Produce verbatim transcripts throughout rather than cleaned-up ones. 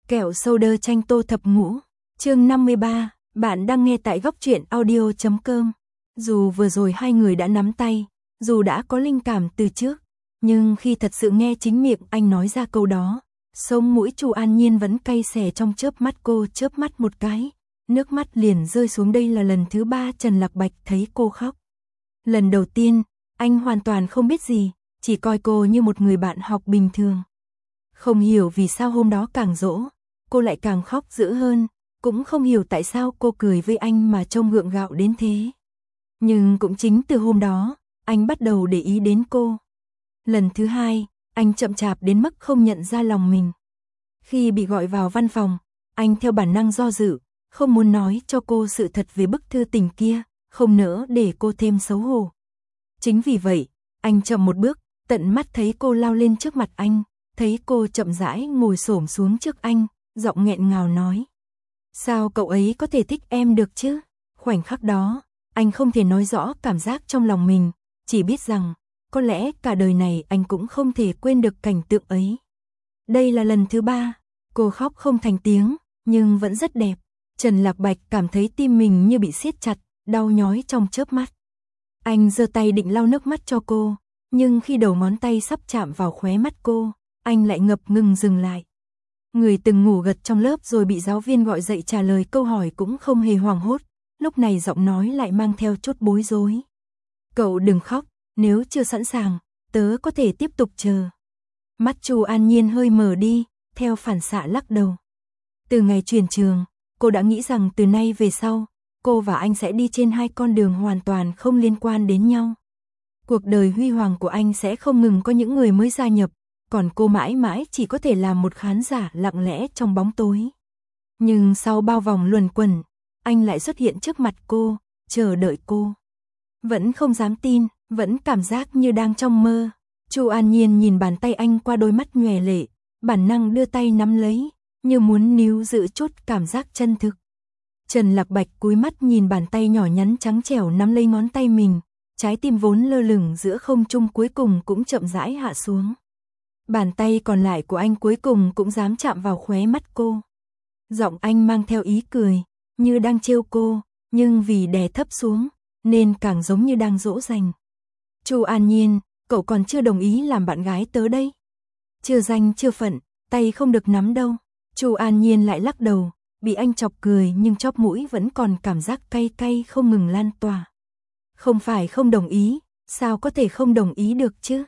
Kẹo soda chanh tô thập ngũ, chương năm mươi ba, bạn đang nghe tại góc truyện audio chấm com. Dù vừa rồi hai người đã nắm tay, dù đã có linh cảm từ trước, nhưng khi thật sự nghe chính miệng anh nói ra câu đó, sống mũi Chu An Nhiên vẫn cay xè trong chớp mắt. Cô chớp mắt một cái, nước mắt liền rơi xuống. Đây là lần thứ ba Trần Lạc Bạch thấy cô khóc. Lần đầu tiên, anh hoàn toàn không biết gì, chỉ coi cô như một người bạn học bình thường. Không hiểu vì sao hôm đó càng dỗ, cô lại càng khóc dữ hơn, cũng không hiểu tại sao cô cười với anh mà trông gượng gạo đến thế. Nhưng cũng chính từ hôm đó, anh bắt đầu để ý đến cô. Lần thứ hai, anh chậm chạp đến mức không nhận ra lòng mình. Khi bị gọi vào văn phòng, anh theo bản năng do dự, không muốn nói cho cô sự thật về bức thư tình kia, không nỡ để cô thêm xấu hổ. Chính vì vậy, anh chậm một bước, tận mắt thấy cô lao lên trước mặt anh, thấy cô chậm rãi ngồi xổm xuống trước anh, giọng nghẹn ngào nói: "Sao cậu ấy có thể thích em được chứ?" Khoảnh khắc đó, anh không thể nói rõ cảm giác trong lòng mình, chỉ biết rằng, có lẽ cả đời này anh cũng không thể quên được cảnh tượng ấy. Đây là lần thứ ba, cô khóc không thành tiếng, nhưng vẫn rất đẹp. Trần Lạc Bạch cảm thấy tim mình như bị siết chặt, đau nhói trong chớp mắt. Anh giơ tay định lau nước mắt cho cô, nhưng khi đầu ngón tay sắp chạm vào khóe mắt cô, anh lại ngập ngừng dừng lại. Người từng ngủ gật trong lớp rồi bị giáo viên gọi dậy trả lời câu hỏi cũng không hề hoảng hốt, lúc này giọng nói lại mang theo chút bối rối. "Cậu đừng khóc, nếu chưa sẵn sàng, tớ có thể tiếp tục chờ." Mắt Chu An Nhiên hơi mở đi, theo phản xạ lắc đầu. Từ ngày chuyển trường, cô đã nghĩ rằng từ nay về sau, cô và anh sẽ đi trên hai con đường hoàn toàn không liên quan đến nhau. Cuộc đời huy hoàng của anh sẽ không ngừng có những người mới gia nhập, còn cô mãi mãi chỉ có thể làm một khán giả lặng lẽ trong bóng tối. Nhưng sau bao vòng luẩn quẩn, anh lại xuất hiện trước mặt cô, chờ đợi cô. Vẫn không dám tin, vẫn cảm giác như đang trong mơ. Chu An Nhiên nhìn bàn tay anh qua đôi mắt nhòe lệ, bản năng đưa tay nắm lấy, như muốn níu giữ chút cảm giác chân thực. Trần Lạc Bạch cúi mắt nhìn bàn tay nhỏ nhắn trắng trẻo nắm lấy ngón tay mình, trái tim vốn lơ lửng giữa không trung cuối cùng cũng chậm rãi hạ xuống. Bàn tay còn lại của anh cuối cùng cũng dám chạm vào khóe mắt cô. Giọng anh mang theo ý cười, như đang trêu cô, nhưng vì đè thấp xuống, nên càng giống như đang dỗ dành. "Chu An Nhiên, cậu còn chưa đồng ý làm bạn gái tớ đây. Chưa danh chưa phận, tay không được nắm đâu." Chu An Nhiên lại lắc đầu, bị anh chọc cười nhưng chóp mũi vẫn còn cảm giác cay cay không ngừng lan tỏa. "Không phải không đồng ý, sao có thể không đồng ý được chứ?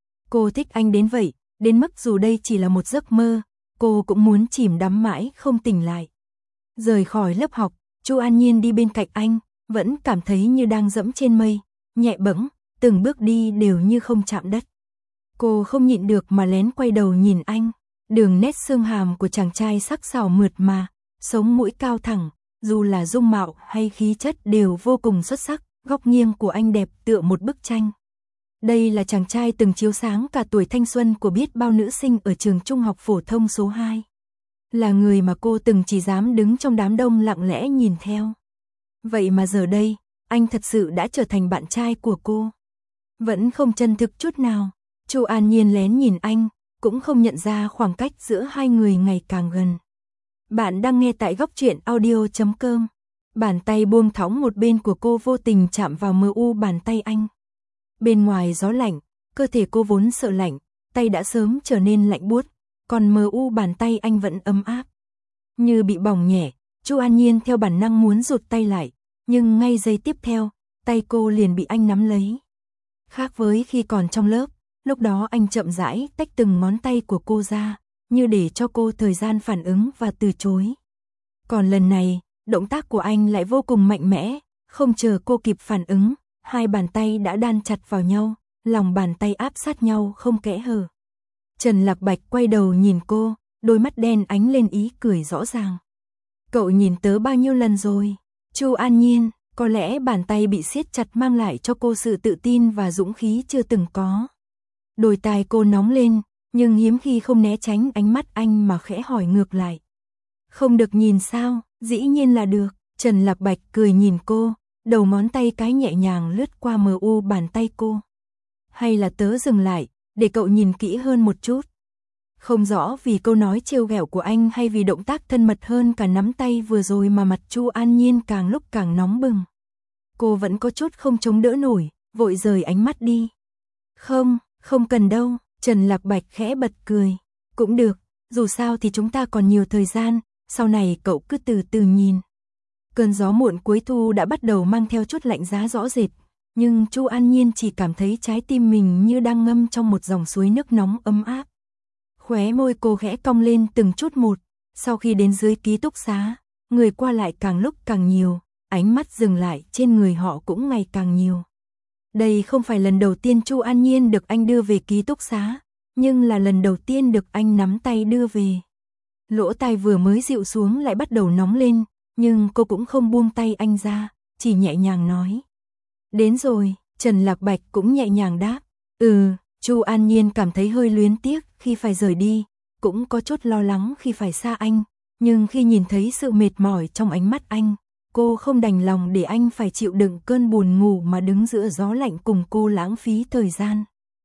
Cô thích anh đến vậy, đến mức dù đây chỉ là một giấc mơ, cô cũng muốn chìm đắm mãi không tỉnh lại." Rời khỏi lớp học, Chu An Nhiên đi bên cạnh anh, vẫn cảm thấy như đang dẫm trên mây, nhẹ bẫng, từng bước đi đều như không chạm đất. Cô không nhịn được mà lén quay đầu nhìn anh, đường nét xương hàm của chàng trai sắc sảo mượt mà, sống mũi cao thẳng, dù là dung mạo hay khí chất đều vô cùng xuất sắc, góc nghiêng của anh đẹp tựa một bức tranh. Đây là chàng trai từng chiếu sáng cả tuổi thanh xuân của biết bao nữ sinh ở trường trung học phổ thông số hai. Là người mà cô từng chỉ dám đứng trong đám đông lặng lẽ nhìn theo. Vậy mà giờ đây, anh thật sự đã trở thành bạn trai của cô. Vẫn không chân thực chút nào, Chu An Nhiên lén nhìn anh, cũng không nhận ra khoảng cách giữa hai người ngày càng gần. Bạn đang nghe tại góc truyện audio chấm com. Bàn tay buông thõng một bên của cô vô tình chạm vào mờ u bàn tay anh. Bên ngoài gió lạnh, cơ thể cô vốn sợ lạnh, tay đã sớm trở nên lạnh buốt, còn mờ u bàn tay anh vẫn ấm áp. Như bị bỏng nhẹ, Chu An Nhiên theo bản năng muốn rụt tay lại, nhưng ngay giây tiếp theo, tay cô liền bị anh nắm lấy. Khác với khi còn trong lớp, lúc đó anh chậm rãi tách từng ngón tay của cô ra, như để cho cô thời gian phản ứng và từ chối. Còn lần này, động tác của anh lại vô cùng mạnh mẽ, không chờ cô kịp phản ứng, hai bàn tay đã đan chặt vào nhau, lòng bàn tay áp sát nhau không kẽ hở. Trần Lạc Bạch quay đầu nhìn cô, đôi mắt đen ánh lên ý cười rõ ràng. "Cậu nhìn tớ bao nhiêu lần rồi?" Chu An Nhiên, có lẽ bàn tay bị siết chặt mang lại cho cô sự tự tin và dũng khí chưa từng có. Đôi tai cô nóng lên, nhưng hiếm khi không né tránh ánh mắt anh mà khẽ hỏi ngược lại. "Không được nhìn sao?" "Dĩ nhiên là được." Trần Lạc Bạch cười nhìn cô, đầu ngón tay cái nhẹ nhàng lướt qua mờ u bàn tay cô. "Hay là tớ dừng lại, để cậu nhìn kỹ hơn một chút." Không rõ vì câu nói trêu ghẹo của anh hay vì động tác thân mật hơn cả nắm tay vừa rồi mà mặt Chu An Nhiên càng lúc càng nóng bừng. Cô vẫn có chút không chống đỡ nổi, vội rời ánh mắt đi. Không, không cần đâu, Trần Lạc Bạch khẽ bật cười. Cũng được, dù sao thì chúng ta còn nhiều thời gian, sau này cậu cứ từ từ nhìn. Cơn gió muộn cuối thu đã bắt đầu mang theo chút lạnh giá rõ rệt, nhưng Chu An Nhiên chỉ cảm thấy trái tim mình như đang ngâm trong một dòng suối nước nóng ấm áp. Khóe môi cô khẽ cong lên từng chút một, sau khi đến dưới ký túc xá, người qua lại càng lúc càng nhiều, ánh mắt dừng lại trên người họ cũng ngày càng nhiều. Đây không phải lần đầu tiên Chu An Nhiên được anh đưa về ký túc xá, nhưng là lần đầu tiên được anh nắm tay đưa về. Lỗ tai vừa mới dịu xuống lại bắt đầu nóng lên, nhưng cô cũng không buông tay anh ra, chỉ nhẹ nhàng nói. Đến rồi, Trần Lạc Bạch cũng nhẹ nhàng đáp. Ừ, Chu An Nhiên cảm thấy hơi luyến tiếc khi phải rời đi, cũng có chút lo lắng khi phải xa anh, nhưng khi nhìn thấy sự mệt mỏi trong ánh mắt anh, cô không đành lòng để anh phải chịu đựng cơn buồn ngủ mà đứng giữa gió lạnh cùng cô lãng phí thời gian.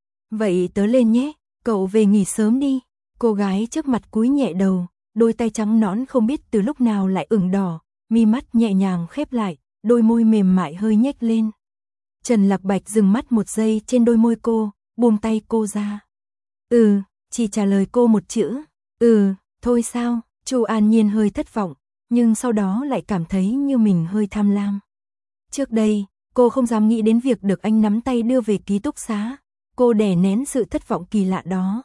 Vậy tớ lên nhé, cậu về nghỉ sớm đi. Cô gái trước mặt cúi nhẹ đầu, đôi tay trắng nõn không biết từ lúc nào lại ửng đỏ, mi mắt nhẹ nhàng khép lại, đôi môi mềm mại hơi nhếch lên. Trần Lạc Bạch dừng mắt một giây trên đôi môi cô, buông tay cô ra. Ừ, chỉ trả lời cô một chữ. Ừ, thôi sao? Chu An Nhiên hơi thất vọng, nhưng sau đó lại cảm thấy như mình hơi tham lam. Trước đây, cô không dám nghĩ đến việc được anh nắm tay đưa về ký túc xá, cô đè nén sự thất vọng kỳ lạ đó.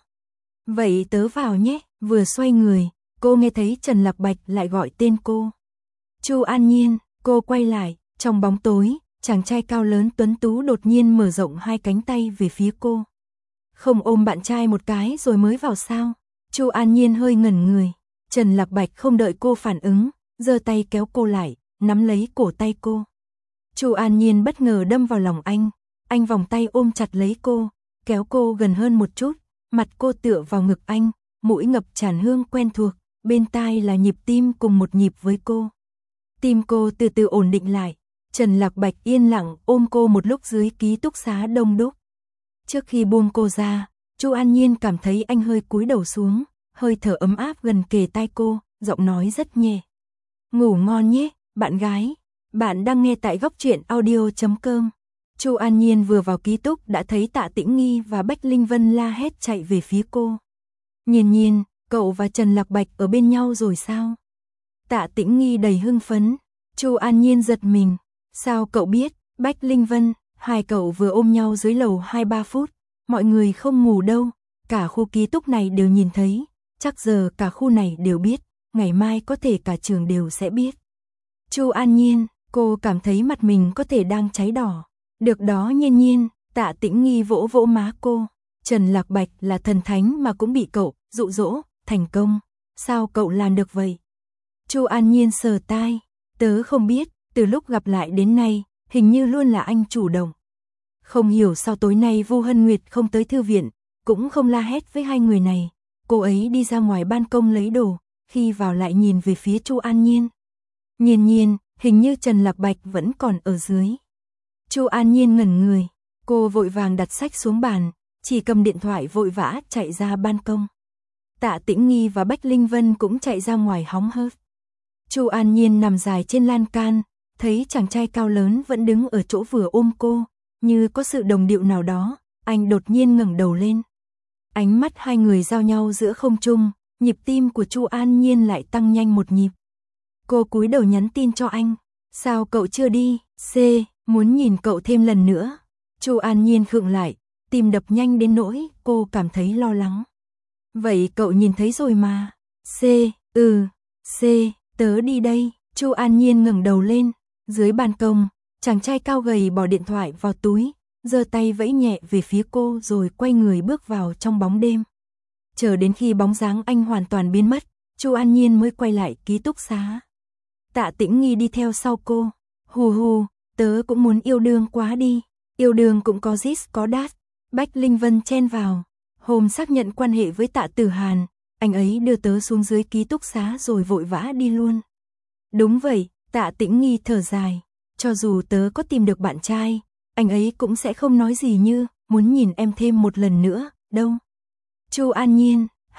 Vậy tớ vào nhé, vừa xoay người, cô nghe thấy Trần Lạc Bạch lại gọi tên cô. Chu An Nhiên, cô quay lại, trong bóng tối, chàng trai cao lớn tuấn tú đột nhiên mở rộng hai cánh tay về phía cô. Không ôm bạn trai một cái rồi mới vào sao? Chu An Nhiên hơi ngẩn người. Trần Lạc Bạch không đợi cô phản ứng, giơ tay kéo cô lại, nắm lấy cổ tay cô. Chu An Nhiên bất ngờ đâm vào lòng anh, anh vòng tay ôm chặt lấy cô, kéo cô gần hơn một chút, mặt cô tựa vào ngực anh, mũi ngập tràn hương quen thuộc, bên tai là nhịp tim cùng một nhịp với cô. Tim cô từ từ ổn định lại, Trần Lạc Bạch yên lặng ôm cô một lúc dưới ký túc xá đông đúc. Trước khi buông cô ra, Chu An Nhiên cảm thấy anh hơi cúi đầu xuống, hơi thở ấm áp gần kề tai cô, giọng nói rất nhẹ. Ngủ ngon nhé, bạn gái. Bạn đang nghe tại góc truyện audio chấm com. Chu An Nhiên vừa vào ký túc đã thấy Tạ Tĩnh Nghi và Bách Linh Vân la hét chạy về phía cô. Nhiên Nhiên, cậu và Trần Lạc Bạch ở bên nhau rồi sao? Tạ Tĩnh Nghi đầy hưng phấn. Chu An Nhiên giật mình. Sao cậu biết? Bách Linh Vân, hai cậu vừa ôm nhau dưới lầu hai ba phút. Mọi người không ngủ đâu. Cả khu ký túc này đều nhìn thấy. Chắc giờ cả khu này đều biết. Ngày mai có thể cả trường đều sẽ biết. Chu An Nhiên, cô cảm thấy mặt mình có thể đang cháy đỏ. Được đó Nhiên Nhiên, Tạ Tĩnh Nghi vỗ vỗ má cô. Trần Lạc Bạch là thần thánh mà cũng bị cậu dụ dỗ, thành công. Sao cậu làm được vậy? Chu An Nhiên sờ tai. Tớ không biết, từ lúc gặp lại đến nay, hình như luôn là anh chủ động. Không hiểu sao tối nay Vu Hân Nguyệt không tới thư viện, cũng không la hét với hai người này. Cô ấy đi ra ngoài ban công lấy đồ, khi vào lại nhìn về phía Chu An Nhiên. Nhiên Nhiên, hình như Trần Lạc Bạch vẫn còn ở dưới. Chu An Nhiên ngẩn người, cô vội vàng đặt sách xuống bàn, chỉ cầm điện thoại vội vã chạy ra ban công. Tạ Tĩnh Nghi và Bách Linh Vân cũng chạy ra ngoài hóng hớt. Chu An Nhiên nằm dài trên lan can, thấy chàng trai cao lớn vẫn đứng ở chỗ vừa ôm cô, như có sự đồng điệu nào đó, anh đột nhiên ngẩng đầu lên. Ánh mắt hai người giao nhau giữa không trung, nhịp tim của Chu An Nhiên lại tăng nhanh một nhịp. Cô cúi đầu nhắn tin cho anh, sao cậu chưa đi? C, muốn nhìn cậu thêm lần nữa. Chu An Nhiên khựng lại, tim đập nhanh đến nỗi cô cảm thấy lo lắng. Vậy cậu nhìn thấy rồi mà. C, ừ, C, tớ đi đây. Chu An Nhiên ngẩng đầu lên, dưới ban công, chàng trai cao gầy bỏ điện thoại vào túi, giơ tay vẫy nhẹ về phía cô rồi quay người bước vào trong bóng đêm. Chờ đến khi bóng dáng anh hoàn toàn biến mất, Chu An Nhiên mới quay lại ký túc xá. Tạ Tĩnh Nghi đi theo sau cô. Hù hù, tớ cũng muốn yêu đương quá đi. Yêu đương cũng có this có that. Bách Linh Vân chen vào. Hôm xác nhận quan hệ với Tạ Tử Hàn, anh ấy đưa tớ xuống dưới ký túc xá rồi vội vã đi luôn. Đúng vậy, Tạ Tĩnh Nghi thở dài. Cho dù tớ có tìm được bạn trai, anh ấy cũng sẽ không nói gì như muốn nhìn em thêm một lần nữa, đâu. Chu An Nhiên,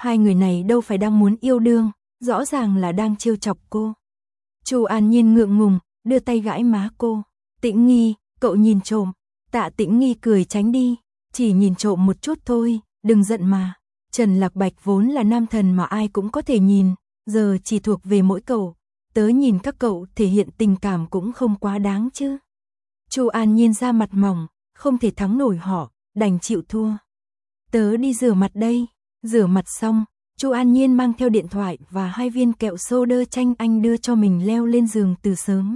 Hai người này đâu phải đang muốn yêu đương, rõ ràng là đang trêu chọc cô. Chu An Nhiên ngượng ngùng, đưa tay gãi má cô. Tĩnh Nghi, cậu nhìn trộm. Tạ Tĩnh Nghi cười tránh đi, chỉ nhìn trộm một chút thôi, đừng giận mà. Trần Lạc Bạch vốn là nam thần mà ai cũng có thể nhìn, giờ chỉ thuộc về mỗi cậu. Tớ nhìn các cậu thể hiện tình cảm cũng không quá đáng chứ. Chu An Nhiên ra mặt mỏng, không thể thắng nổi họ, đành chịu thua. Tớ đi rửa mặt đây. Rửa mặt xong, Chu An Nhiên mang theo điện thoại và hai viên kẹo soda chanh anh đưa cho mình leo lên giường từ sớm.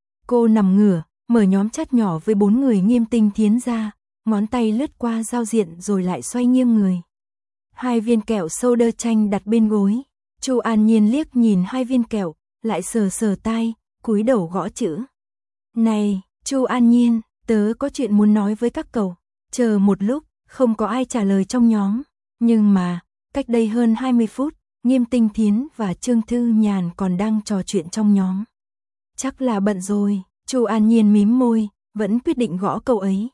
Cô nằm ngửa, mở nhóm chat nhỏ với bốn người Nghiêm Tinh Thiến ra, ngón tay lướt qua giao diện rồi lại xoay nghiêng người. Hai viên kẹo soda chanh đặt bên gối. Chu An Nhiên liếc nhìn hai viên kẹo, lại sờ sờ tai, cúi đầu gõ chữ. Này, Chu An Nhiên, tớ có chuyện muốn nói với các cậu. Chờ một lúc, không có ai trả lời trong nhóm. Nhưng mà, cách đây hơn hai mươi phút, Nghiêm Tinh Thiến và Trương Thư Nhàn còn đang trò chuyện trong nhóm. Chắc là bận rồi, Chu An Nhiên mím môi, vẫn quyết định gõ câu ấy.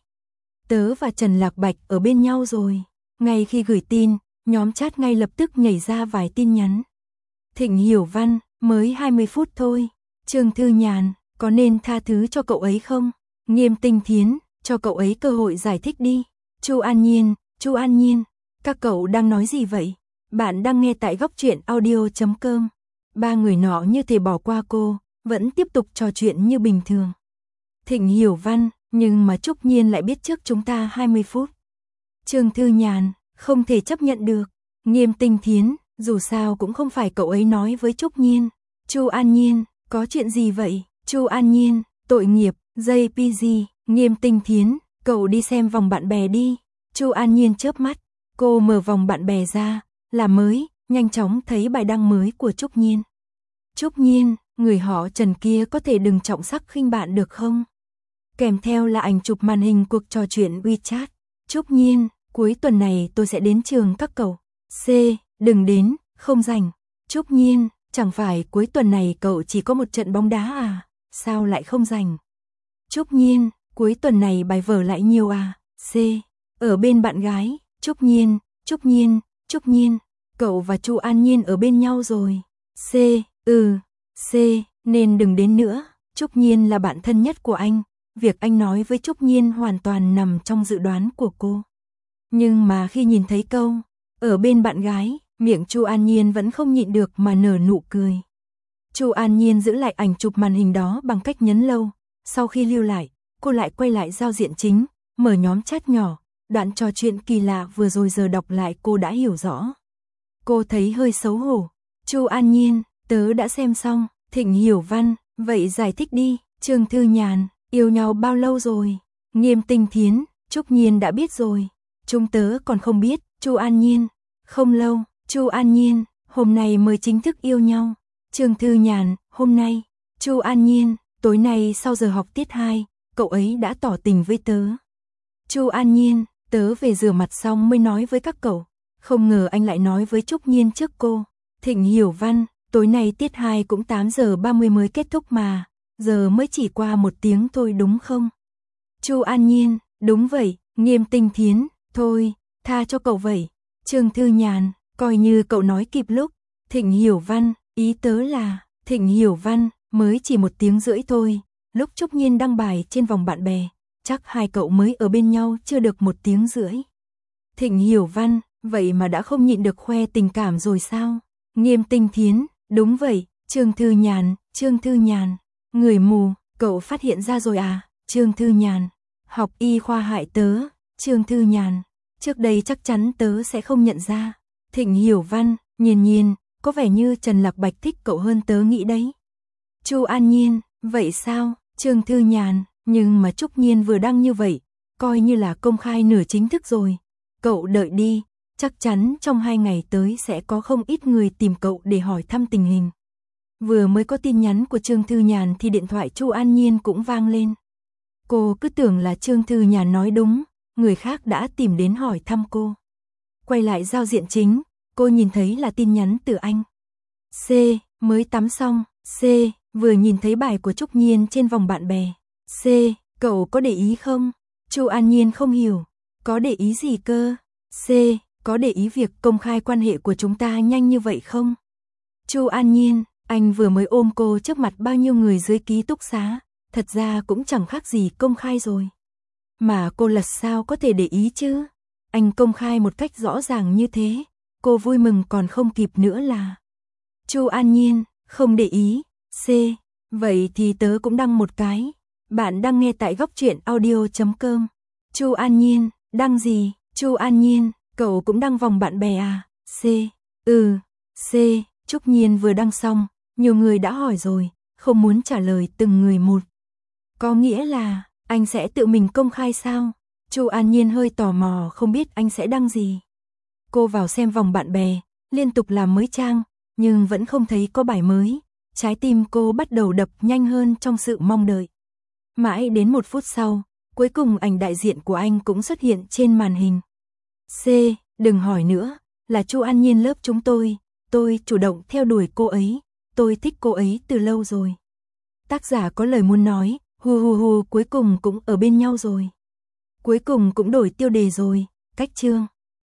Tớ và Trần Lạc Bạch ở bên nhau rồi. Ngay khi gửi tin, nhóm chat ngay lập tức nhảy ra vài tin nhắn. Thịnh Hiểu Văn, mới hai mươi phút thôi. Trương Thư Nhàn, có nên tha thứ cho cậu ấy không? Nghiêm Tinh Thiến, cho cậu ấy cơ hội giải thích đi. Chu An Nhiên, Chu An Nhiên, các cậu đang nói gì vậy? Bạn đang nghe tại góc truyện audio chấm com. Ba người nọ như thể bỏ qua cô, vẫn tiếp tục trò chuyện như bình thường. Thịnh Hiểu Văn, nhưng mà Trúc Nhiên lại biết trước chúng ta hai mươi phút. Trương Thư Nhàn, không thể chấp nhận được. Nghiêm Tinh Thiến, dù sao cũng không phải cậu ấy nói với Trúc Nhiên. Chu An Nhiên, có chuyện gì vậy? Chu An Nhiên, tội nghiệp, gi pê giê, Nghiêm Tinh Thiến, cậu đi xem vòng bạn bè đi. Chu An Nhiên chớp mắt, cô mở vòng bạn bè ra, là mới, nhanh chóng thấy bài đăng mới của Trúc Nhiên. Trúc Nhiên, người họ Trần kia có thể đừng trọng sắc khinh bạn được không? Kèm theo là ảnh chụp màn hình cuộc trò chuyện WeChat. Trúc Nhiên, cuối tuần này tôi sẽ đến trường các cậu. C, đừng đến, không rảnh. Trúc Nhiên, chẳng phải cuối tuần này cậu chỉ có một trận bóng đá à? Sao lại không rảnh? Trúc Nhiên, cuối tuần này bài vở lại nhiều à? C, ở bên bạn gái. Trúc Nhiên, Trúc Nhiên, Trúc Nhiên, cậu và Chu An Nhiên ở bên nhau rồi. C, ừ, C, nên đừng đến nữa. Trúc Nhiên là bạn thân nhất của anh. Việc anh nói với Trúc Nhiên hoàn toàn nằm trong dự đoán của cô. Nhưng mà khi nhìn thấy câu ở bên bạn gái, miệng Chu An Nhiên vẫn không nhịn được mà nở nụ cười. Chu An Nhiên giữ lại ảnh chụp màn hình đó bằng cách nhấn lâu. Sau khi lưu lại, cô lại quay lại giao diện chính, mở nhóm chat nhỏ. Đoạn trò chuyện kỳ lạ vừa rồi giờ đọc lại cô đã hiểu rõ. Cô thấy hơi xấu hổ. Chu An Nhiên, tớ đã xem xong. Thịnh Hiểu Văn, vậy giải thích đi. Trương Thư Nhàn, yêu nhau bao lâu rồi? Nghiêm Tinh Thiến, Trúc Nhiên đã biết rồi. Chúng tớ còn không biết. Chu An Nhiên, không lâu. Chu An Nhiên, hôm nay mới chính thức yêu nhau. Trương Thư Nhàn, hôm nay. Chu An Nhiên, tối nay sau giờ học tiết hai, cậu ấy đã tỏ tình với tớ. Chu An Nhiên, tớ về rửa mặt xong mới nói với các cậu. Không ngờ anh lại nói với Trúc Nhiên trước cô. Thịnh Hiểu Văn, tối nay tiết hai cũng tám giờ ba mươi mới kết thúc mà. Giờ mới chỉ qua một tiếng thôi đúng không? Chu An Nhiên, đúng vậy. Nghiêm Tinh Thiến, thôi, tha cho cậu vậy. Trương Thư Nhàn, coi như cậu nói kịp lúc. Thịnh Hiểu Văn, ý tớ là, Thịnh Hiểu Văn, mới chỉ một tiếng rưỡi thôi. Lúc Trúc Nhiên đăng bài trên vòng bạn bè, chắc hai cậu mới ở bên nhau chưa được một tiếng rưỡi. Thịnh Hiểu Văn, vậy mà đã không nhịn được khoe tình cảm rồi sao? Nghiêm Tinh Thiến, đúng vậy. Trương Thư Nhàn, Trương Thư Nhàn, người mù, cậu phát hiện ra rồi à? Trương Thư Nhàn, học y khoa hại tớ. Trương Thư Nhàn, trước đây chắc chắn tớ sẽ không nhận ra. Thịnh Hiểu Văn, Nhiên Nhiên, có vẻ như Trần Lạc Bạch thích cậu hơn tớ nghĩ đấy. Chu An Nhiên, vậy sao? Trương Thư Nhàn, nhưng mà Trúc Nhiên vừa đăng như vậy, coi như là công khai nửa chính thức rồi. Cậu đợi đi, chắc chắn trong hai ngày tới sẽ có không ít người tìm cậu để hỏi thăm tình hình. Vừa mới có tin nhắn của Trương Thư Nhàn thì điện thoại Chu An Nhiên cũng vang lên. Cô cứ tưởng là Trương Thư Nhàn nói đúng, người khác đã tìm đến hỏi thăm cô. Quay lại giao diện chính, cô nhìn thấy là tin nhắn từ anh. C, mới tắm xong. C, vừa nhìn thấy bài của Trúc Nhiên trên vòng bạn bè. C, cậu có để ý không? Chu An Nhiên không hiểu. Có để ý gì cơ? C, có để ý việc công khai quan hệ của chúng ta nhanh như vậy không? Chu An Nhiên, anh vừa mới ôm cô trước mặt bao nhiêu người dưới ký túc xá, thật ra cũng chẳng khác gì công khai rồi. Mà cô là sao có thể để ý chứ? Anh công khai một cách rõ ràng như thế, cô vui mừng còn không kịp nữa là. Chu An Nhiên, không để ý, C, vậy thì tớ cũng đăng một cái. Bạn đang nghe tại góc truyện audio chấm com. Chu An Nhiên, đăng gì? Chu An Nhiên, cậu cũng đăng vòng bạn bè à? C, ừ, C, Trúc Nhiên vừa đăng xong, nhiều người đã hỏi rồi, không muốn trả lời từng người một. Có nghĩa là, anh sẽ tự mình công khai sao? Chu An Nhiên hơi tò mò không biết anh sẽ đăng gì. Cô vào xem vòng bạn bè, liên tục làm mới trang, nhưng vẫn không thấy có bài mới. Trái tim cô bắt đầu đập nhanh hơn trong sự mong đợi. Mãi đến một phút sau, cuối cùng ảnh đại diện của anh cũng xuất hiện trên màn hình. C, đừng hỏi nữa, là Chu An Nhiên lớp chúng tôi, tôi chủ động theo đuổi cô ấy, tôi thích cô ấy từ lâu rồi. Tác giả có lời muốn nói, hu hu hu cuối cùng cũng ở bên nhau rồi. Cuối cùng cũng đổi tiêu đề rồi, cách chương.